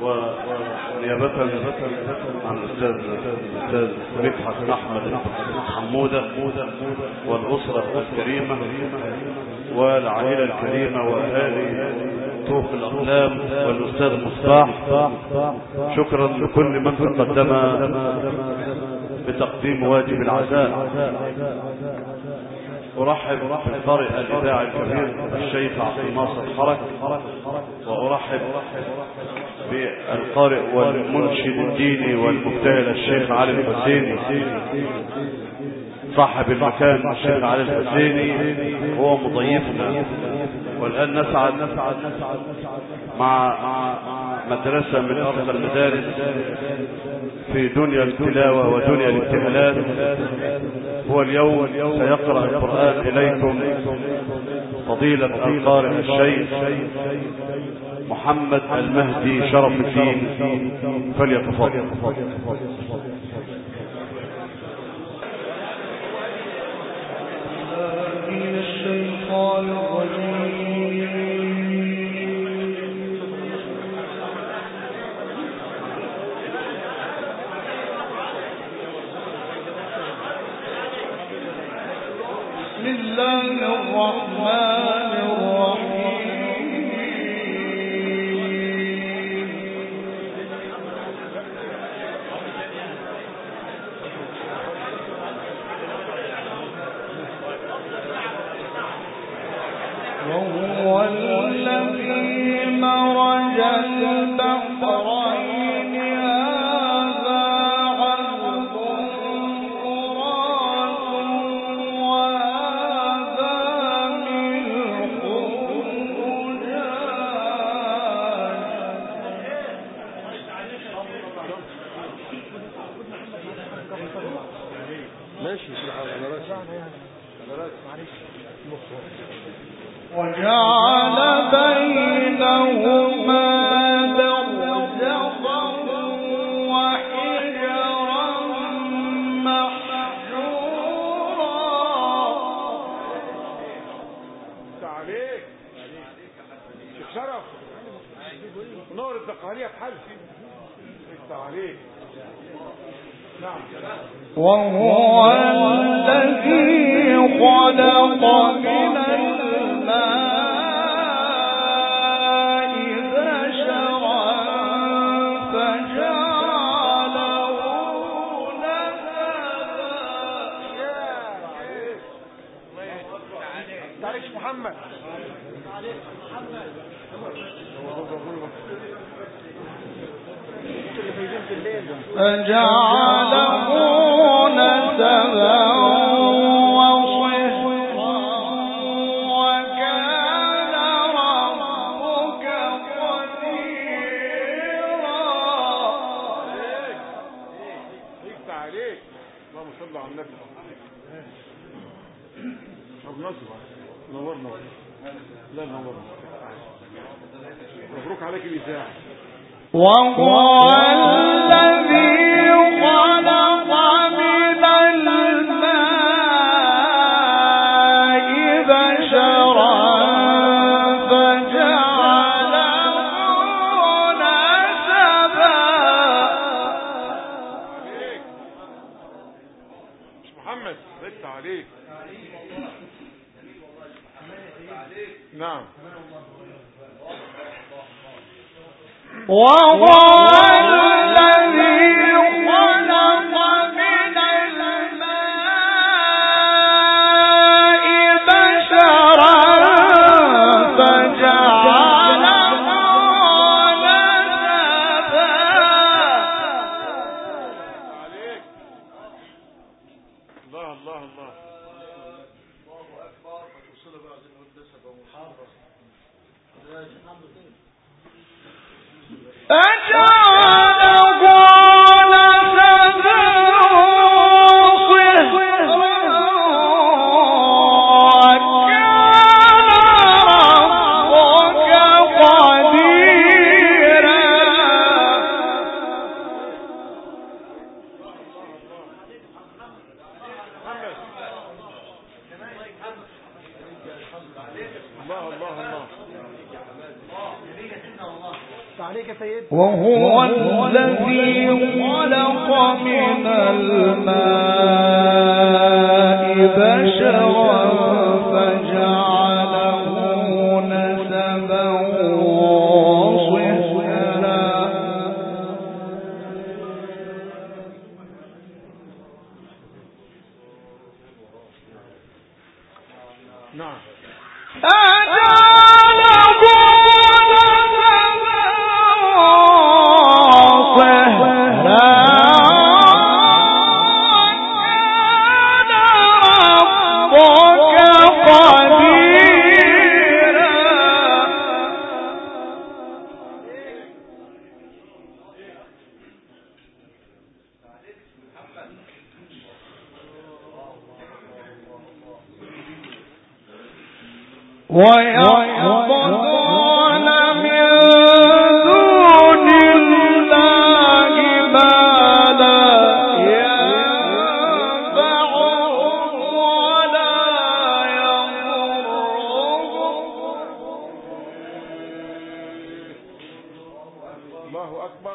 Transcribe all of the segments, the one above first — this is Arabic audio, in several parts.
ونيابة عن الأستاذ مدحت أحمد حمودة والأسرة الكريمة والعائلة الكريمة وأهالي طوق الأقلام والأستاذ مصباح، شكرا لكل من تقدم بتقديم واجب العزاء. أرحب بالقارئ الإذاعي الكبير الشيخ عبد الناصر حرك، وأرحب بالقارئ والمنشد الديني والمبتهل الشيخ علي الحسيني صاحب المكان الشيخ علي الحسيني، هو مضيفنا. والآن نسعد مع مدرسة من أفضل المدارس في دنيا التلاوة ودنيا الابتهالات. هو اليوم سيقرأ القرآن إليكم فضيلة القارئ الشيخ محمد المهدي شرف الدين، فليتفضل. من الشيطان الرجيم. بسم الله الرحمن الرحيم. وهو الذي مرج البحرين هذا عذب فرات وهذا ملح وجعل بينهما برزخا وحجرا محجورا. عليك شيخ شرف نور الدقهلية في حل عليك. نعم. وهو الذي خلق من الماء بشرا فجعله نسبا. تعاليش محمد فجعله نسبا وصهرا وكان ربك قديرا. عليك. اللهم صل على النبي. ابو نصر نورنا. لا نورنا. مبروك عليك الإذاعة. وهو الذي خلق من الماء بشرا فجعله نسبا. مش محمد رد عليك. نعم. وهو الذي خلق من الماء بشرا فجعله نسبا. الله الله الله. فجعله نسبا وصهرا وكان ربك قديرا. الله الله الله. وهو الذي خلق من الماء بشرا فجعله نسبا وصهرا. نعم. ويعبدون من دون الله ما لا ينفعهم ولا يضرهم. الله أكبر.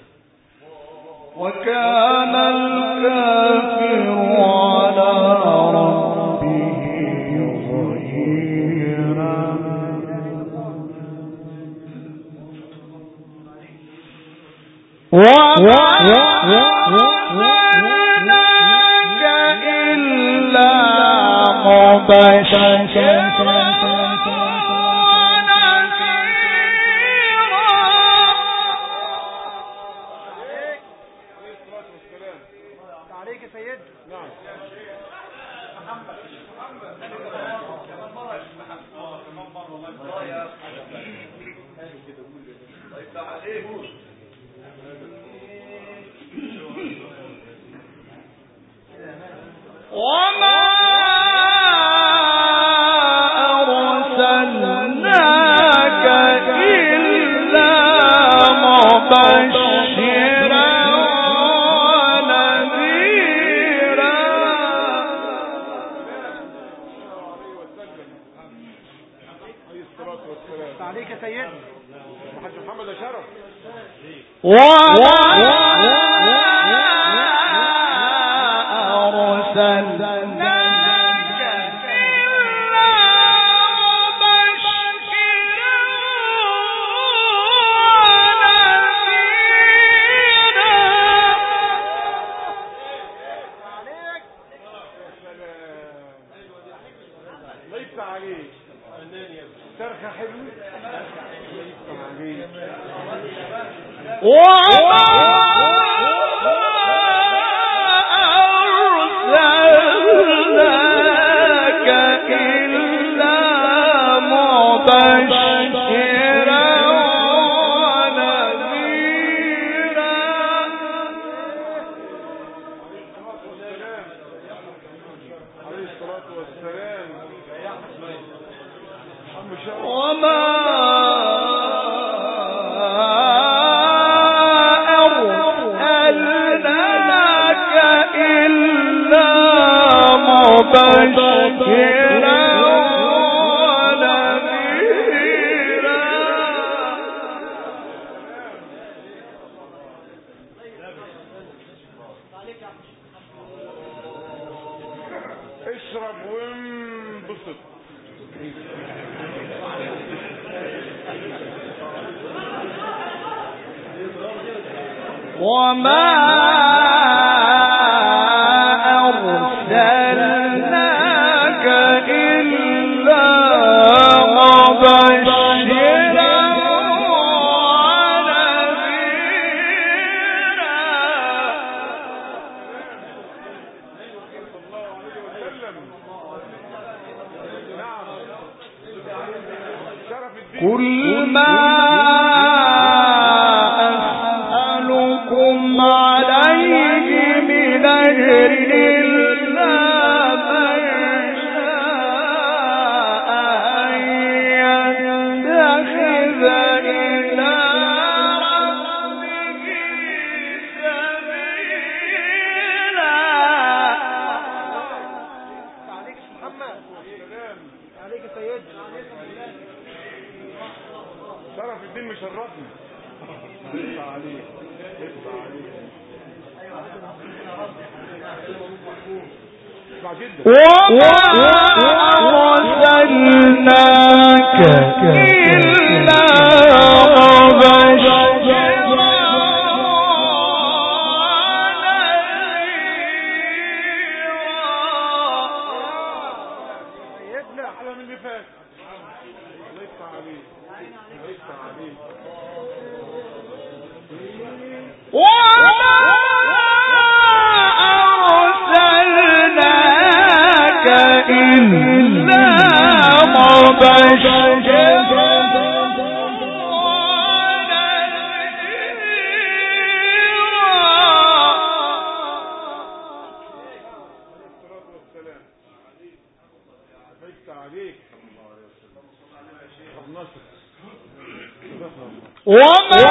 وكان الكافر على ربه وما أرسلناك إلا مبشرا عليك سيد. نعم. وما أرسلناك إلا مبشرا ونذيرا. عليك سيد. محمد محمد شرف. وما أرسلناك إلا مبشرا ونذيرا. الله يفتح عليك. شرخة حلو. الله يفتح عليك. وما أرسلناك إلا مبشرا ونذيرا. عليه الصلاة والسلام. وما أرسلناك إلا مبشرا ونذيرا. اشرب وانبسط. وما أرسلناك إلا مبشرا ونذيرا. قل ما أسألكم عليه وما أرسلناك إلا مبشرا سيدنا على من اللي فات ليس عليه وما أرسلناك إلا مبشرا وما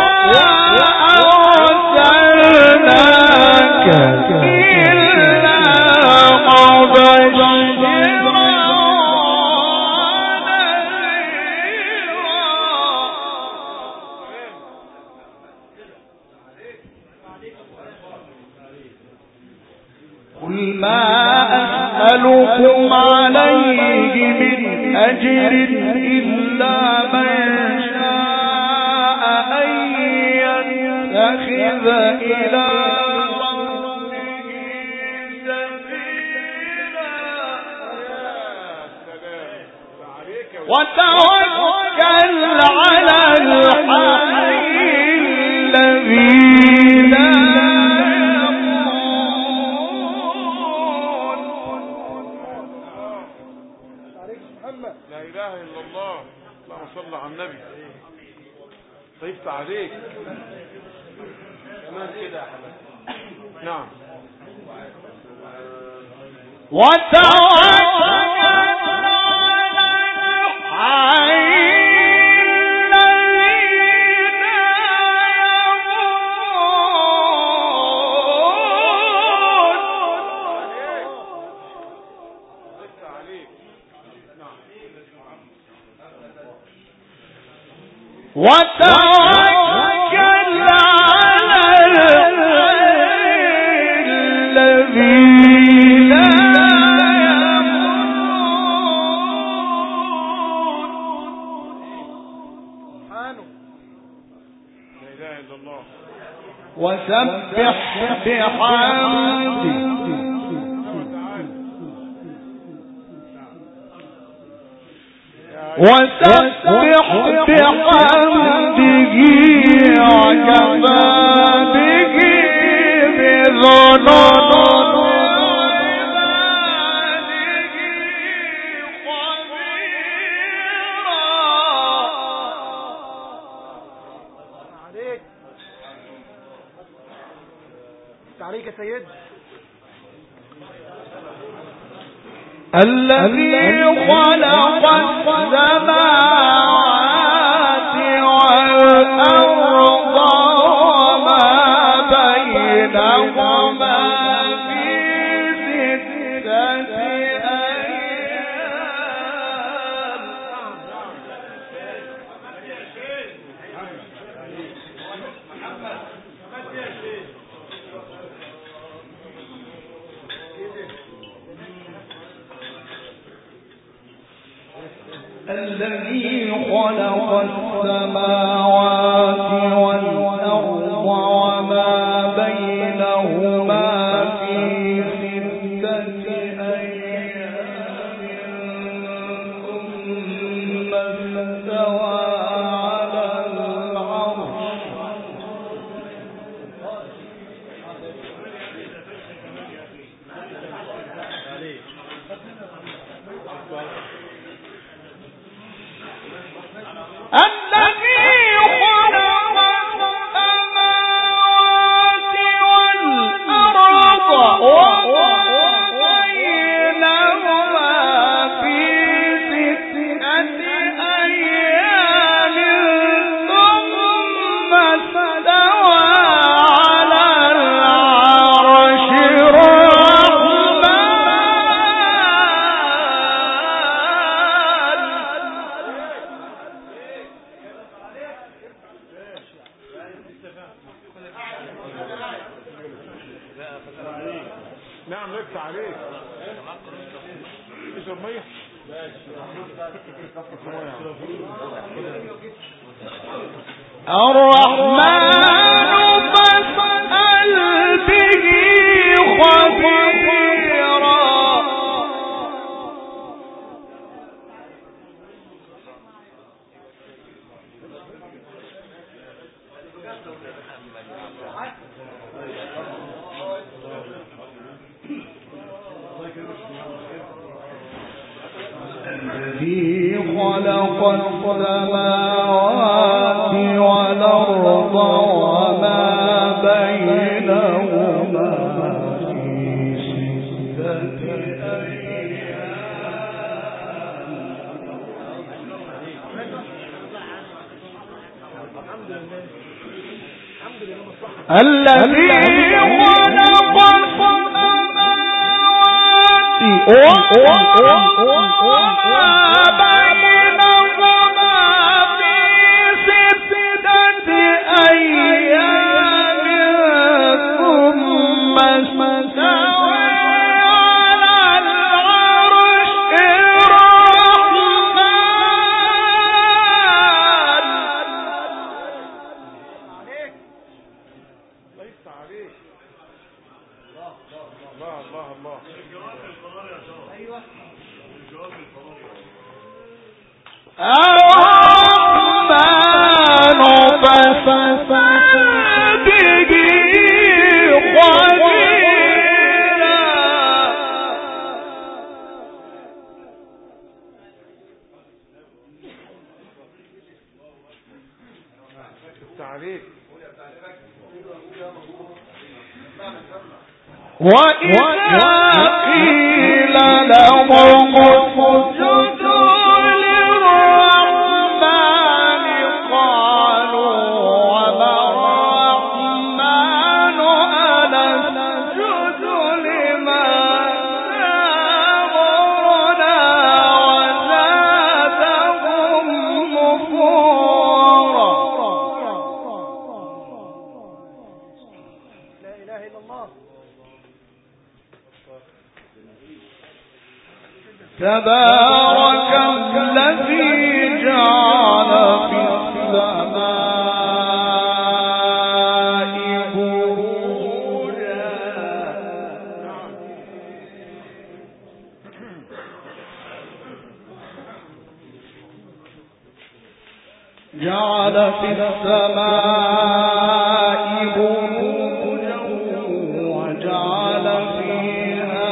أرسلناك إلا مبشرا قل ما أسألكم عليه من أجر إلا من شاء أن يتخذ إلى ربه سبيلا وتوكل على الحي الذي لا لا إله إلا الله. اللهم صل على النبي. طيبت عليك كمان كده يا حبيبي. نعم. وتوكل على الحي وتوكل على الذي لا يموت لا إله إلا الله. وسبح بحمده وسبح بحمده وكفى به بذنوب عباده خبيرا. عليك يا سيد. الذي خلق السماوات والأرض وما بينهما في 6 أيام. الذي خلق السماوات والأرض وما بينهما في 6 أيام ثم استوى على العرش. الذي خلق نعم لك عليك اشرب ميه الرحمن فاسأل به خبيرا الذي خلق السماوات والأرض وما بينهما في 6 أيام الذي خلق السماوات وما بينهما في 6 أيام ثم استوى على العرش الرحمن ليس عليك الله الله الله الرحمن فاسأل به خبيرا عليك وإذا قيل لهم اسجدوا للرحمن قالوا وما الرحمن أنسجد لما تأمرنا وزادهم نفورا. لا إله إلا الله. تبارك الذي جعل في السماء بروجا جعل في السماء بروجا وجعل فيها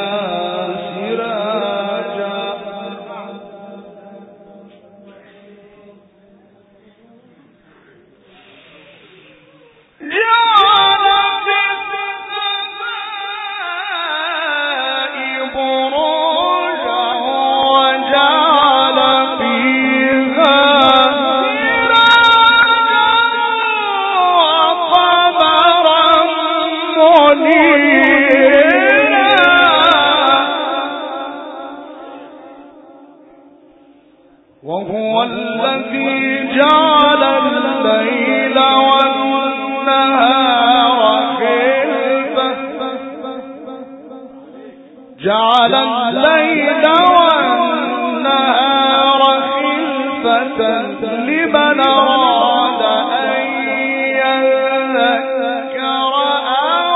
وهو الذي جعل الليل والنهار خلفة جعل الليل والنهار خلفة لمن أراد أن يذكر أو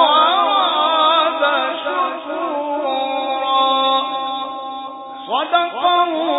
أراد شكورا. صدق الله